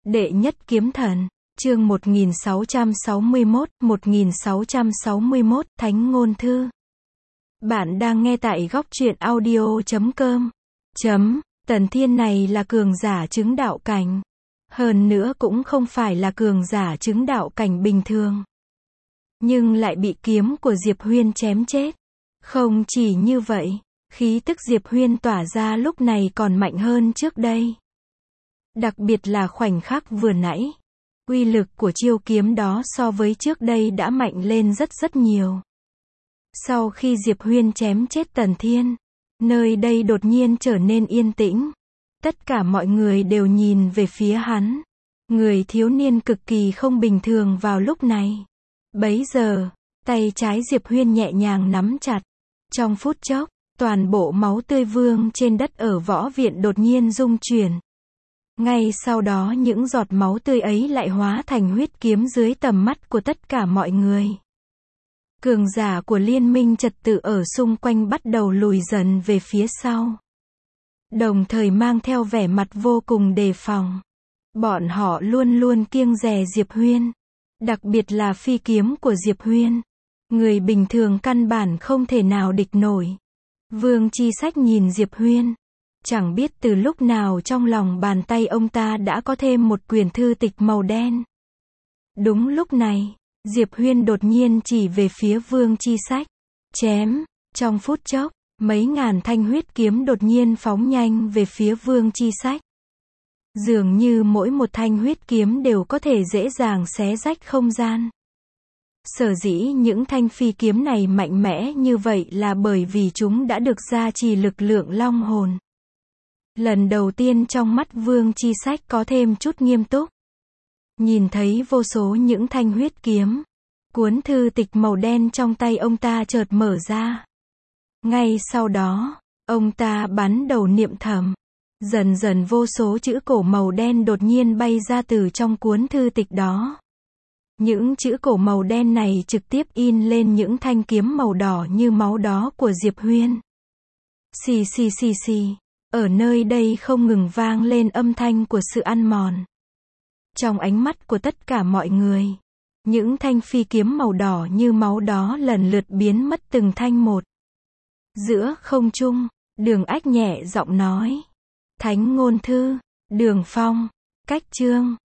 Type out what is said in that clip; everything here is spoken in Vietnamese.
Đệ nhất kiếm thần, chương 1661, Thánh ngôn thư. Bạn đang nghe tại góc truyện audio.com. Tần Thiên này là cường giả chứng đạo cảnh. Hơn nữa cũng không phải là cường giả chứng đạo cảnh bình thường. Nhưng lại bị kiếm của Diệp Huyên chém chết. Không chỉ như vậy, khí tức Diệp Huyên tỏa ra lúc này còn mạnh hơn trước đây. Đặc biệt là khoảnh khắc vừa nãy, uy lực của chiêu kiếm đó so với trước đây đã mạnh lên rất nhiều. Sau khi Diệp Huyên chém chết Tần Thiên, nơi đây đột nhiên trở nên yên tĩnh. Tất cả mọi người đều nhìn về phía hắn. Người thiếu niên cực kỳ không bình thường vào lúc này. Bấy giờ, tay trái Diệp Huyên nhẹ nhàng nắm chặt. Trong phút chốc, toàn bộ máu tươi vương trên đất ở võ viện đột nhiên rung chuyển. Ngay sau đó những giọt máu tươi ấy lại hóa thành huyết kiếm dưới tầm mắt của tất cả mọi người. Cường giả của liên minh trật tự ở xung quanh bắt đầu lùi dần về phía sau. Đồng thời mang theo vẻ mặt vô cùng đề phòng. Bọn họ luôn luôn kiêng dè Diệp Huyên. Đặc biệt là phi kiếm của Diệp Huyên. Người bình thường căn bản không thể nào địch nổi. Vương Chi Sách nhìn Diệp Huyên. Chẳng biết từ lúc nào trong lòng bàn tay ông ta đã có thêm một quyển thư tịch màu đen. Đúng lúc này, Diệp Huyên đột nhiên chỉ về phía Vương Chi Sách. Chém. Trong phút chốc, mấy ngàn thanh huyết kiếm đột nhiên phóng nhanh về phía Vương Chi Sách. Dường như mỗi một thanh huyết kiếm đều có thể dễ dàng xé rách không gian. Sở dĩ những thanh phi kiếm này mạnh mẽ như vậy là bởi vì chúng đã được gia trì lực lượng long hồn. Lần đầu tiên trong mắt Vương Chi Sách có thêm chút nghiêm túc. Nhìn thấy vô số những thanh huyết kiếm. Cuốn thư tịch màu đen trong tay ông ta chợt mở ra. Ngay sau đó, ông ta bắn đầu niệm thầm. Dần dần vô số chữ cổ màu đen đột nhiên bay ra từ trong cuốn thư tịch đó. Những chữ cổ màu đen này trực tiếp in lên những thanh kiếm màu đỏ như máu đó của Diệp Huyên. Xì xì xì xì. Ở nơi đây không ngừng vang lên âm thanh của sự ăn mòn. Trong ánh mắt của tất cả mọi người, những thanh phi kiếm màu đỏ như máu đó lần lượt biến mất từng thanh một. Giữa không trung, Đường Ách nhẹ giọng nói. Thánh ngôn thư, Đường Phong, Cách Chương.